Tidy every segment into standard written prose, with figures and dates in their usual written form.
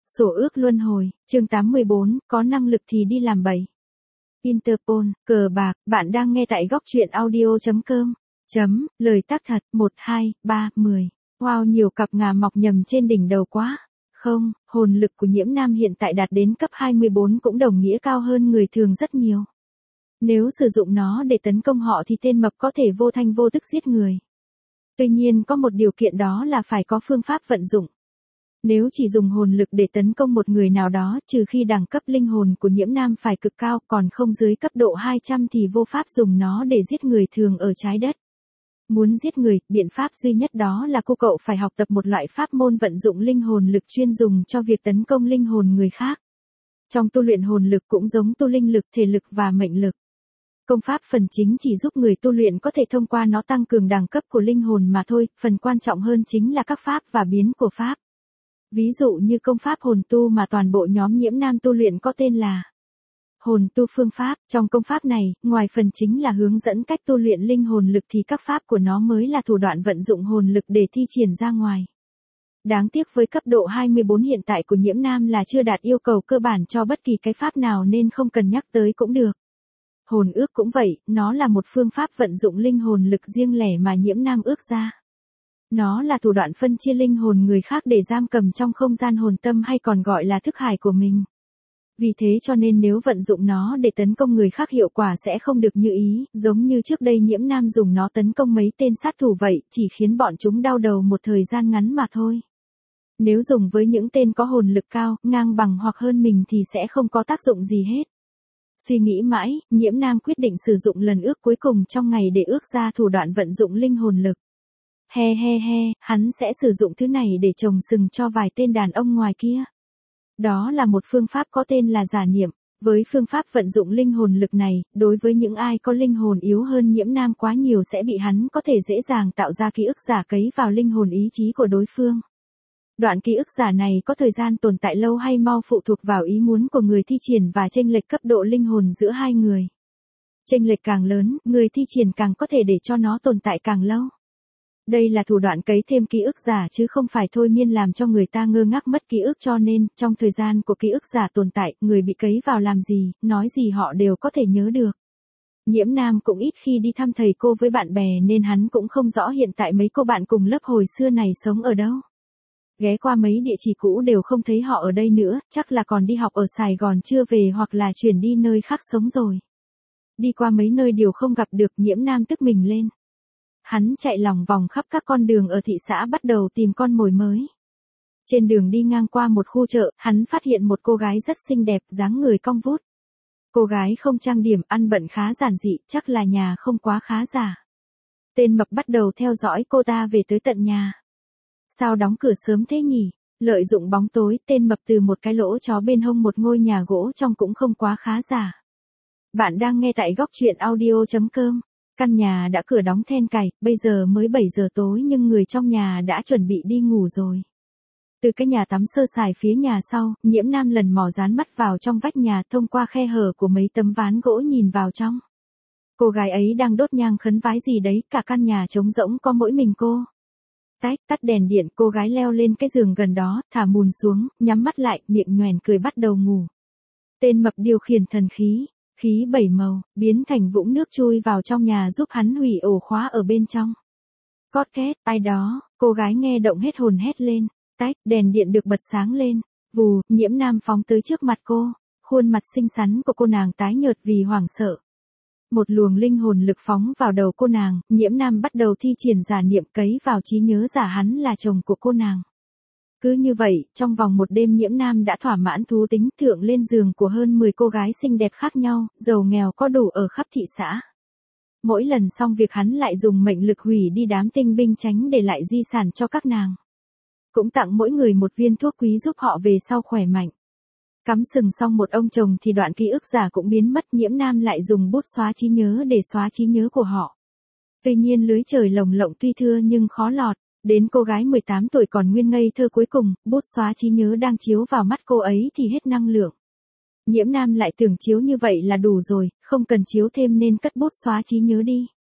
Sổ ước luân hồi, chương 814, có năng lực thì đi làm bậy. Interpol, cờ bạc, bạn đang nghe tại góc truyện audio.com. Lời tác thật, 1, 2, 3, 10. Wow, nhiều cặp ngà mọc nhầm trên đỉnh đầu quá. Không, hồn lực của Nhiễm Nam hiện tại đạt đến cấp 24 cũng đồng nghĩa cao hơn người thường rất nhiều. Nếu sử dụng nó để tấn công họ thì tên mập có thể vô thanh vô tức giết người. Tuy nhiên có một điều kiện, đó là phải có phương pháp vận dụng. Nếu chỉ dùng hồn lực để tấn công một người nào đó, trừ khi đẳng cấp linh hồn của Nhiễm Nam phải cực cao, còn không dưới cấp độ 200 thì vô pháp dùng nó để giết người thường ở trái đất. Muốn giết người, biện pháp duy nhất đó là cô cậu phải học tập một loại pháp môn vận dụng linh hồn lực chuyên dùng cho việc tấn công linh hồn người khác. Trong tu luyện hồn lực cũng giống tu linh lực, thể lực và mệnh lực. Công pháp phần chính chỉ giúp người tu luyện có thể thông qua nó tăng cường đẳng cấp của linh hồn mà thôi, phần quan trọng hơn chính là các pháp và biến của pháp. Ví dụ như công pháp hồn tu mà toàn bộ nhóm Nhiễm Nam tu luyện có tên là hồn tu phương pháp. Trong công pháp này, ngoài phần chính là hướng dẫn cách tu luyện linh hồn lực thì các pháp của nó mới là thủ đoạn vận dụng hồn lực để thi triển ra ngoài. Đáng tiếc với cấp độ 24 hiện tại của Nhiễm Nam là chưa đạt yêu cầu cơ bản cho bất kỳ cái pháp nào nên không cần nhắc tới cũng được. Hồn ước cũng vậy, nó là một phương pháp vận dụng linh hồn lực riêng lẻ mà Nhiễm Nam ước ra. Nó là thủ đoạn phân chia linh hồn người khác để giam cầm trong không gian hồn tâm hay còn gọi là thức hải của mình. Vì thế cho nên nếu vận dụng nó để tấn công người khác hiệu quả sẽ không được như ý, giống như trước đây Nhiễm Nam dùng nó tấn công mấy tên sát thủ vậy, chỉ khiến bọn chúng đau đầu một thời gian ngắn mà thôi. Nếu dùng với những tên có hồn lực cao, ngang bằng hoặc hơn mình thì sẽ không có tác dụng gì hết. Suy nghĩ mãi, Nhiễm Nam quyết định sử dụng lần ước cuối cùng trong ngày để ước ra thủ đoạn vận dụng linh hồn lực. Hắn sẽ sử dụng thứ này để trồng sừng cho vài tên đàn ông ngoài kia. Đó là một phương pháp có tên là giả niệm. Với phương pháp vận dụng linh hồn lực này, đối với những ai có linh hồn yếu hơn Nhiễm Nam quá nhiều sẽ bị hắn có thể dễ dàng tạo ra ký ức giả cấy vào linh hồn ý chí của đối phương. Đoạn ký ức giả này có thời gian tồn tại lâu hay mau phụ thuộc vào ý muốn của người thi triển và chênh lệch cấp độ linh hồn giữa hai người. Chênh lệch càng lớn, người thi triển càng có thể để cho nó tồn tại càng lâu. Đây là thủ đoạn cấy thêm ký ức giả chứ không phải thôi miên làm cho người ta ngơ ngác mất ký ức, cho nên, trong thời gian của ký ức giả tồn tại, người bị cấy vào làm gì, nói gì họ đều có thể nhớ được. Nhiễm Nam cũng ít khi đi thăm thầy cô với bạn bè nên hắn cũng không rõ hiện tại mấy cô bạn cùng lớp hồi xưa này sống ở đâu. Ghé qua mấy địa chỉ cũ đều không thấy họ ở đây nữa, chắc là còn đi học ở Sài Gòn chưa về hoặc là chuyển đi nơi khác sống rồi. Đi qua mấy nơi đều không gặp được, Nhiễm Nam tức mình lên. Hắn chạy lòng vòng khắp các con đường ở thị xã bắt đầu tìm con mồi mới. Trên đường đi ngang qua một khu chợ, hắn phát hiện một cô gái rất xinh đẹp, dáng người cong vút. Cô gái không trang điểm, ăn bận khá giản dị, chắc là nhà không quá khá giả. Tên mập bắt đầu theo dõi cô ta về tới tận nhà. Sao đóng cửa sớm thế nhỉ? Lợi dụng bóng tối, tên mập từ một cái lỗ chó bên hông một ngôi nhà gỗ trong cũng không quá khá giả. Bạn đang nghe tại góc truyện audio.com. Căn nhà đã cửa đóng then cài, bây giờ mới 7 giờ tối nhưng người trong nhà đã chuẩn bị đi ngủ rồi. Từ cái nhà tắm sơ sài phía nhà sau, Nhiễm Nam lần mò dán mắt vào trong vách nhà thông qua khe hở của mấy tấm ván gỗ nhìn vào trong. Cô gái ấy đang đốt nhang khấn vái gì đấy, cả căn nhà trống rỗng có mỗi mình cô. Tắt đèn điện, cô gái leo lên cái giường gần đó, thả mùn xuống, nhắm mắt lại, miệng nhoẻn cười bắt đầu ngủ. Tên mập điều khiển thần khí 7 màu, biến thành vũng nước chui vào trong nhà giúp hắn hủy ổ khóa ở bên trong. Cót két, ai đó, cô gái nghe động hết hồn hét lên. Đèn điện được bật sáng lên. Vù, Nhiễm Nam phóng tới trước mặt cô. Khuôn mặt xinh xắn của cô nàng tái nhợt vì hoảng sợ. Một luồng linh hồn lực phóng vào đầu cô nàng, Nhiễm Nam bắt đầu thi triển giả niệm cấy vào trí nhớ giả hắn là chồng của cô nàng. Cứ như vậy, trong vòng một đêm Nhiễm Nam đã thỏa mãn thú tính, thượng lên giường của hơn 10 cô gái xinh đẹp khác nhau, giàu nghèo có đủ ở khắp thị xã. Mỗi lần xong việc hắn lại dùng mệnh lực hủy đi đám tinh binh tránh để lại di sản cho các nàng. Cũng tặng mỗi người một viên thuốc quý giúp họ về sau khỏe mạnh. Cắm sừng xong một ông chồng thì đoạn ký ức giả cũng biến mất, Nhiễm Nam lại dùng bút xóa trí nhớ để xóa trí nhớ của họ. Tuy nhiên lưới trời lồng lộng tuy thưa nhưng khó lọt. Đến cô gái 18 tuổi còn nguyên ngây thơ cuối cùng, bút xóa trí nhớ đang chiếu vào mắt cô ấy thì hết năng lượng. Nhiễm Nam lại tưởng chiếu như vậy là đủ rồi, không cần chiếu thêm nên cất bút xóa trí nhớ đi.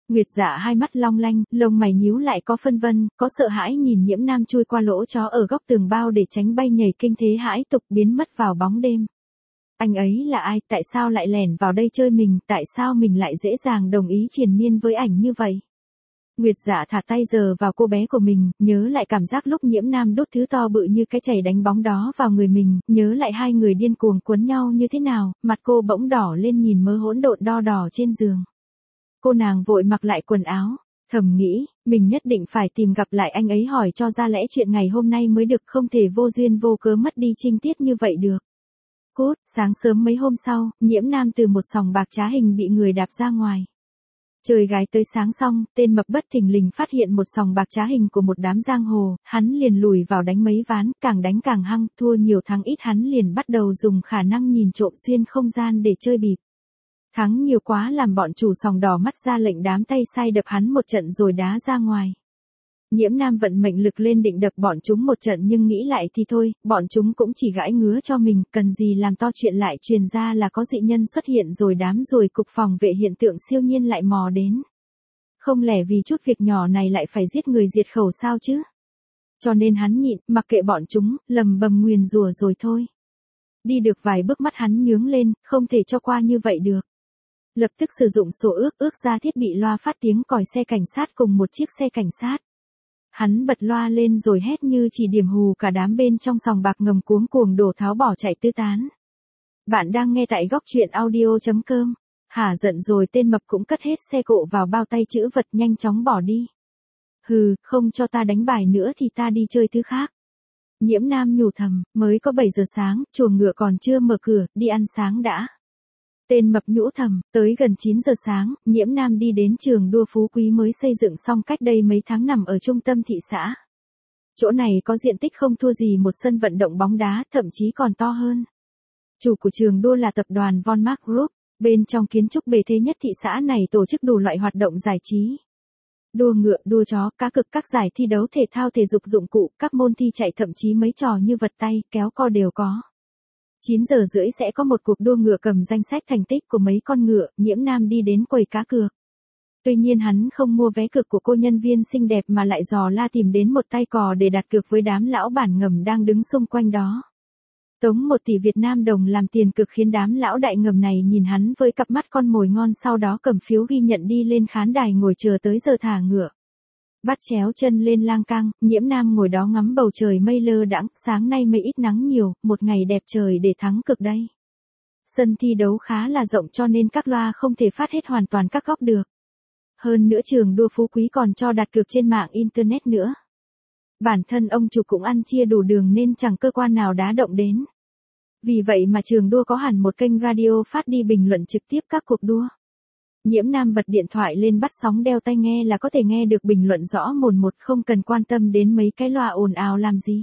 Nguyệt Dạ hai mắt long lanh, lông mày nhíu lại có phân vân, có sợ hãi nhìn Nhiễm Nam chui qua lỗ chó ở góc tường bao để tránh bay nhảy kinh thế hãi tục biến mất vào bóng đêm. Anh ấy là ai, tại sao lại lẻn vào đây chơi mình, tại sao mình lại dễ dàng đồng ý triền miên với ảnh như vậy? Nguyệt Dạ thả tay giờ vào cô bé của mình, nhớ lại cảm giác lúc Nhiễm Nam đốt thứ to bự như cái chày đánh bóng đó vào người mình, nhớ lại hai người điên cuồng cuốn nhau như thế nào, mặt cô bỗng đỏ lên nhìn mớ hỗn độn đo đỏ trên giường. Cô nàng vội mặc lại quần áo, thầm nghĩ, mình nhất định phải tìm gặp lại anh ấy hỏi cho ra lẽ chuyện ngày hôm nay mới được, không thể vô duyên vô cớ mất đi trinh tiết như vậy được. Cút, sáng sớm mấy hôm sau, Nhiễm Nam từ một sòng bạc trá hình bị người đạp ra ngoài. Chơi gái tới sáng xong, tên mập bất thình lình phát hiện một sòng bạc trá hình của một đám giang hồ, hắn liền lùi vào đánh mấy ván, càng đánh càng hăng, thua nhiều thắng ít hắn liền bắt đầu dùng khả năng nhìn trộm xuyên không gian để chơi bịp. Thắng nhiều quá làm bọn chủ sòng đỏ mắt ra lệnh đám tay sai đập hắn một trận rồi đá ra ngoài. Nhiễm Nam vận mệnh lực lên định đập bọn chúng một trận nhưng nghĩ lại thì thôi, bọn chúng cũng chỉ gãi ngứa cho mình, cần gì làm to chuyện lại truyền ra là có dị nhân xuất hiện rồi đám rồi cục phòng vệ hiện tượng siêu nhiên lại mò đến. Không lẽ vì chút việc nhỏ này lại phải giết người diệt khẩu sao chứ? Cho nên hắn nhịn, mặc kệ bọn chúng, lầm bầm nguyền rủa rồi thôi. Đi được vài bước mắt hắn nhướng lên, không thể cho qua như vậy được. Lập tức sử dụng sổ ước ra thiết bị loa phát tiếng còi xe cảnh sát cùng một chiếc xe cảnh sát. Hắn bật loa lên rồi hét như chỉ điểm hù cả đám bên trong sòng bạc ngầm cuống cuồng đổ tháo bỏ chạy tứ tán. Bạn đang nghe tại góc truyện audio.com. Hả giận rồi tên mập cũng cất hết xe cộ vào bao tay chữ vật nhanh chóng bỏ đi. Hừ, không cho ta đánh bài nữa thì ta đi chơi thứ khác. Nhiễm Nam nhủ thầm, mới có 7 giờ sáng, chuồng ngựa còn chưa mở cửa, đi ăn sáng đã. Tên mập nhũ thầm, tới gần 9 giờ sáng, Nhiễm Nam đi đến trường đua Phú Quý mới xây dựng xong cách đây mấy tháng nằm ở trung tâm thị xã. Chỗ này có diện tích không thua gì một sân vận động bóng đá, thậm chí còn to hơn. Chủ của trường đua là tập đoàn Von Mark Group, bên trong kiến trúc bề thế nhất thị xã này tổ chức đủ loại hoạt động giải trí. Đua ngựa, đua chó, cá cược, các giải thi đấu thể thao thể dục dụng cụ, các môn thi chạy thậm chí mấy trò như vật tay, kéo co đều có. 9 giờ rưỡi sẽ có một cuộc đua ngựa cầm danh sách thành tích của mấy con ngựa, Nhiễm Nam đi đến quầy cá cược. Tuy nhiên hắn không mua vé cược của cô nhân viên xinh đẹp mà lại dò la tìm đến một tay cò để đặt cược với đám lão bản ngầm đang đứng xung quanh đó. Tống 1 tỷ Việt Nam đồng làm tiền cược khiến đám lão đại ngầm này nhìn hắn với cặp mắt con mồi ngon, sau đó cầm phiếu ghi nhận đi lên khán đài ngồi chờ tới giờ thả ngựa. Bắt chéo chân lên lang cang, Nhiễm Nam ngồi đó ngắm bầu trời mây lơ đãng, sáng nay mây ít nắng nhiều, một ngày đẹp trời để thắng cực đây. Sân thi đấu khá là rộng cho nên các loa không thể phát hết hoàn toàn các góc được. Hơn nữa trường đua Phú Quý còn cho đặt cược trên mạng internet nữa. Bản thân ông chủ cũng ăn chia đủ đường nên chẳng cơ quan nào đá động đến. Vì vậy mà trường đua có hẳn một kênh radio phát đi bình luận trực tiếp các cuộc đua. Nhiễm Nam bật điện thoại lên bắt sóng đeo tai nghe là có thể nghe được bình luận rõ mồn một, không cần quan tâm đến mấy cái loa ồn ào làm gì.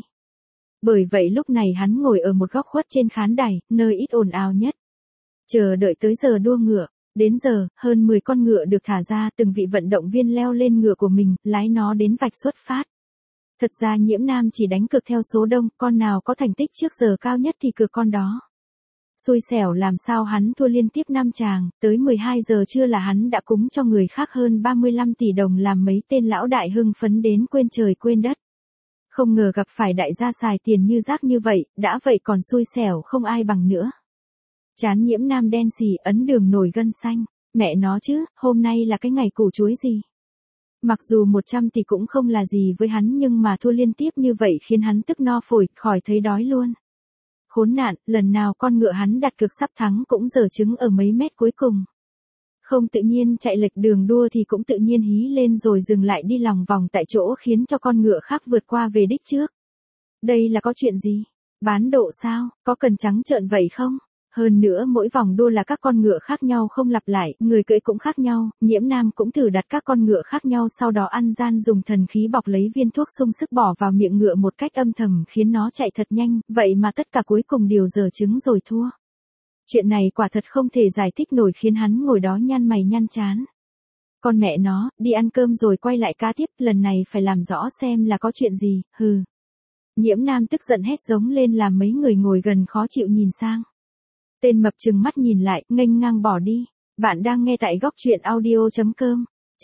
Bởi vậy lúc này hắn ngồi ở một góc khuất trên khán đài, nơi ít ồn ào nhất. Chờ đợi tới giờ đua ngựa. Đến giờ, hơn 10 con ngựa được thả ra, từng vị vận động viên leo lên ngựa của mình, lái nó đến vạch xuất phát. Thật ra Nhiễm Nam chỉ đánh cược theo số đông, con nào có thành tích trước giờ cao nhất thì cược con đó. Xui xẻo làm sao hắn thua liên tiếp 5 chàng, tới 12 giờ trưa là hắn đã cúng cho người khác hơn 35 tỷ đồng làm mấy tên lão đại hưng phấn đến quên trời quên đất. Không ngờ gặp phải đại gia xài tiền như rác như vậy, đã vậy còn xui xẻo không ai bằng nữa. Trán Nhiễm Nam đen xì, ấn đường nổi gân xanh, mẹ nó chứ, hôm nay là cái ngày củ chuối gì. Mặc dù 100 tỷ cũng không là gì với hắn nhưng mà thua liên tiếp như vậy khiến hắn tức no phổi, khỏi thấy đói luôn. Khốn nạn, lần nào con ngựa hắn đặt cược sắp thắng cũng dở trứng ở mấy mét cuối cùng. Không tự nhiên chạy lệch đường đua thì cũng tự nhiên hí lên rồi dừng lại đi lòng vòng tại chỗ khiến cho con ngựa khác vượt qua về đích trước. Đây là có chuyện gì? Bán độ sao? Có cần trắng trợn vậy không? Hơn nữa mỗi vòng đua là các con ngựa khác nhau không lặp lại, người cưỡi cũng khác nhau, Nhiễm Nam cũng thử đặt các con ngựa khác nhau sau đó ăn gian dùng thần khí bọc lấy viên thuốc sung sức bỏ vào miệng ngựa một cách âm thầm khiến nó chạy thật nhanh, vậy mà tất cả cuối cùng đều dở trứng rồi thua. Chuyện này quả thật không thể giải thích nổi khiến hắn ngồi đó nhăn mày nhăn trán. Con mẹ nó, đi ăn cơm rồi quay lại cá tiếp, lần này phải làm rõ xem là có chuyện gì, hừ. Nhiễm Nam tức giận hét giống lên làm mấy người ngồi gần khó chịu nhìn sang. Tên mập trừng mắt nhìn lại, nghênh ngang bỏ đi. Bạn đang nghe tại góc truyện audio.com.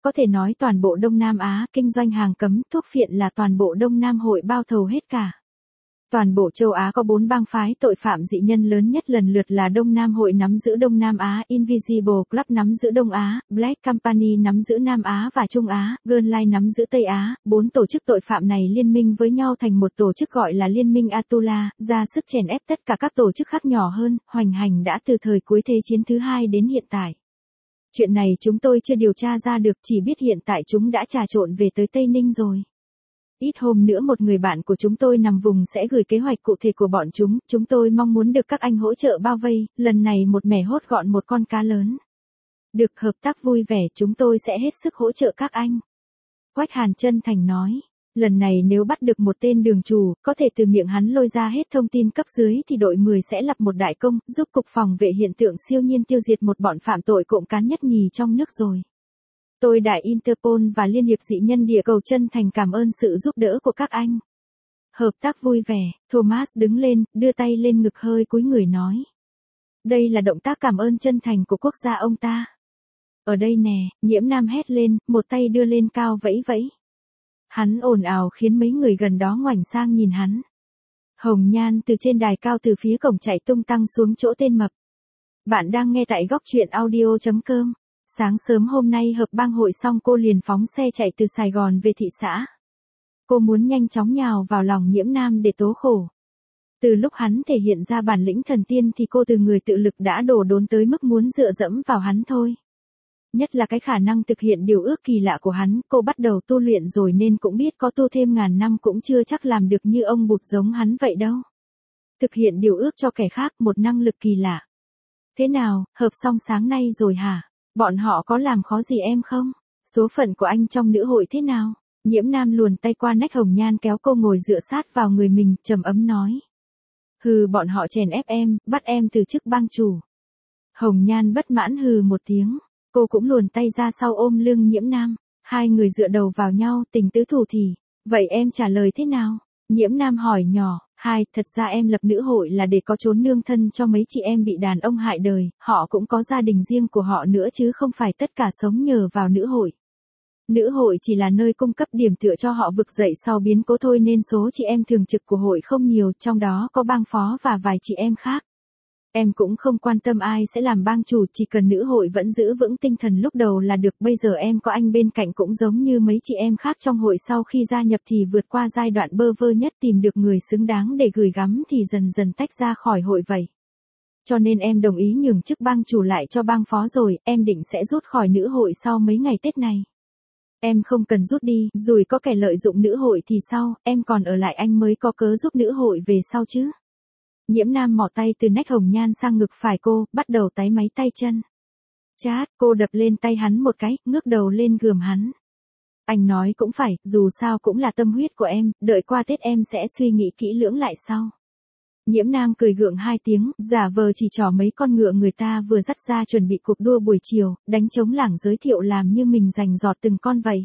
có thể nói toàn bộ Đông Nam Á, kinh doanh hàng cấm, thuốc phiện là toàn bộ Đông Nam hội bao thầu hết cả. Toàn bộ châu Á có 4 bang phái tội phạm dị nhân lớn nhất lần lượt là Đông Nam hội nắm giữ Đông Nam Á, Invisible Club nắm giữ Đông Á, Black Company nắm giữ Nam Á và Trung Á, Girl Line nắm giữ Tây Á. 4 tổ chức tội phạm này liên minh với nhau thành một tổ chức gọi là Liên minh Atula, ra sức chèn ép tất cả các tổ chức khác nhỏ hơn, hoành hành đã từ thời cuối Thế chiến thứ 2 đến hiện tại. Chuyện này chúng tôi chưa điều tra ra được, chỉ biết hiện tại chúng đã trà trộn về tới Tây Ninh rồi. Ít hôm nữa một người bạn của chúng tôi nằm vùng sẽ gửi kế hoạch cụ thể của bọn chúng tôi mong muốn được các anh hỗ trợ bao vây, lần này một mẻ hốt gọn một con cá lớn. Được hợp tác vui vẻ, chúng tôi sẽ hết sức hỗ trợ các anh. Quách Hàn chân thành nói, lần này nếu bắt được một tên đường chủ, có thể từ miệng hắn lôi ra hết thông tin cấp dưới thì đội 10 sẽ lập một đại công, giúp cục phòng vệ hiện tượng siêu nhiên tiêu diệt một bọn phạm tội cộng cán nhất nhì trong nước rồi. Tôi đại Interpol và Liên hiệp dị nhân địa cầu chân thành cảm ơn sự giúp đỡ của các anh. Hợp tác vui vẻ, Thomas đứng lên, đưa tay lên ngực hơi cúi người nói. Đây là động tác cảm ơn chân thành của quốc gia ông ta. Ở đây nè, Nhiễm Nam hét lên, một tay đưa lên cao vẫy vẫy. Hắn ồn ào khiến mấy người gần đó ngoảnh sang nhìn hắn. Hồng Nhan từ trên đài cao từ phía cổng chạy tung tăng xuống chỗ tên mập. Bạn đang nghe tại góc truyện audio.com. Sáng sớm hôm nay hợp bang hội xong cô liền phóng xe chạy từ Sài Gòn về thị xã. Cô muốn nhanh chóng nhào vào lòng Nhiễm Nam để tố khổ. Từ lúc hắn thể hiện ra bản lĩnh thần tiên thì cô từ người tự lực đã đổ đốn tới mức muốn dựa dẫm vào hắn thôi. Nhất là cái khả năng thực hiện điều ước kỳ lạ của hắn, cô bắt đầu tu luyện rồi nên cũng biết có tu thêm ngàn năm cũng chưa chắc làm được như ông Bụt giống hắn vậy đâu. Thực hiện điều ước cho kẻ khác, một năng lực kỳ lạ. Thế nào, hợp xong sáng nay rồi hả? Bọn họ có làm khó gì em không? Số phận của anh trong nữ hội thế nào? Nhiễm Nam luồn tay qua nách Hồng Nhan kéo cô ngồi dựa sát vào người mình, trầm ấm nói. Hừ, bọn họ chèn ép em, bắt em từ chức bang chủ. Hồng Nhan bất mãn hừ một tiếng, cô cũng luồn tay ra sau ôm lưng Nhiễm Nam, hai người dựa đầu vào nhau, tình tứ thủ thỉ. Vậy em trả lời thế nào? Nhiễm Nam hỏi nhỏ. Thật ra em lập nữ hội là để có chốn nương thân cho mấy chị em bị đàn ông hại đời, họ cũng có gia đình riêng của họ nữa chứ không phải tất cả sống nhờ vào nữ hội. Nữ hội chỉ là nơi cung cấp điểm tựa cho họ vực dậy sau biến cố thôi nên số chị em thường trực của hội không nhiều, trong đó có bang phó và vài chị em khác. Em cũng không quan tâm ai sẽ làm bang chủ, chỉ cần nữ hội vẫn giữ vững tinh thần lúc đầu là được. Bây giờ em có anh bên cạnh cũng giống như mấy chị em khác trong hội, sau khi gia nhập thì vượt qua giai đoạn bơ vơ nhất, tìm được người xứng đáng để gửi gắm thì dần dần tách ra khỏi hội vậy. Cho nên em đồng ý nhường chức bang chủ lại cho bang phó rồi, em định sẽ rút khỏi nữ hội sau mấy ngày Tết này. Em không cần rút đi, rồi có kẻ lợi dụng nữ hội thì sao, em còn ở lại anh mới có cớ giúp nữ hội về sau chứ. Nhiễm Nam mỏ tay từ nách Hồng Nhan sang ngực phải cô, bắt đầu táy máy tay chân. Chát, cô đập lên tay hắn một cái, ngước đầu lên gườm hắn. Anh nói cũng phải, dù sao cũng là tâm huyết của em, đợi qua Tết em sẽ suy nghĩ kỹ lưỡng lại sau. Nhiễm Nam cười gượng hai tiếng, giả vờ chỉ trỏ mấy con ngựa người ta vừa dắt ra chuẩn bị cuộc đua buổi chiều, đánh trống lảng giới thiệu làm như mình giành giọt từng con vậy.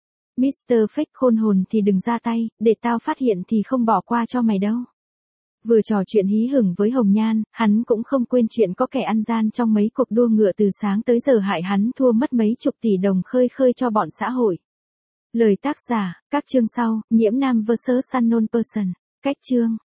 Mr. Fake khôn hồn thì đừng ra tay, để tao phát hiện thì không bỏ qua cho mày đâu. Vừa trò chuyện hí hửng với Hồng Nhan, hắn cũng không quên chuyện có kẻ ăn gian trong mấy cuộc đua ngựa từ sáng tới giờ hại hắn thua mất mấy chục tỷ đồng khơi khơi cho bọn xã hội. Lời tác giả, các chương sau, Nhiễm Nam vs. Unknown Person. Cách chương.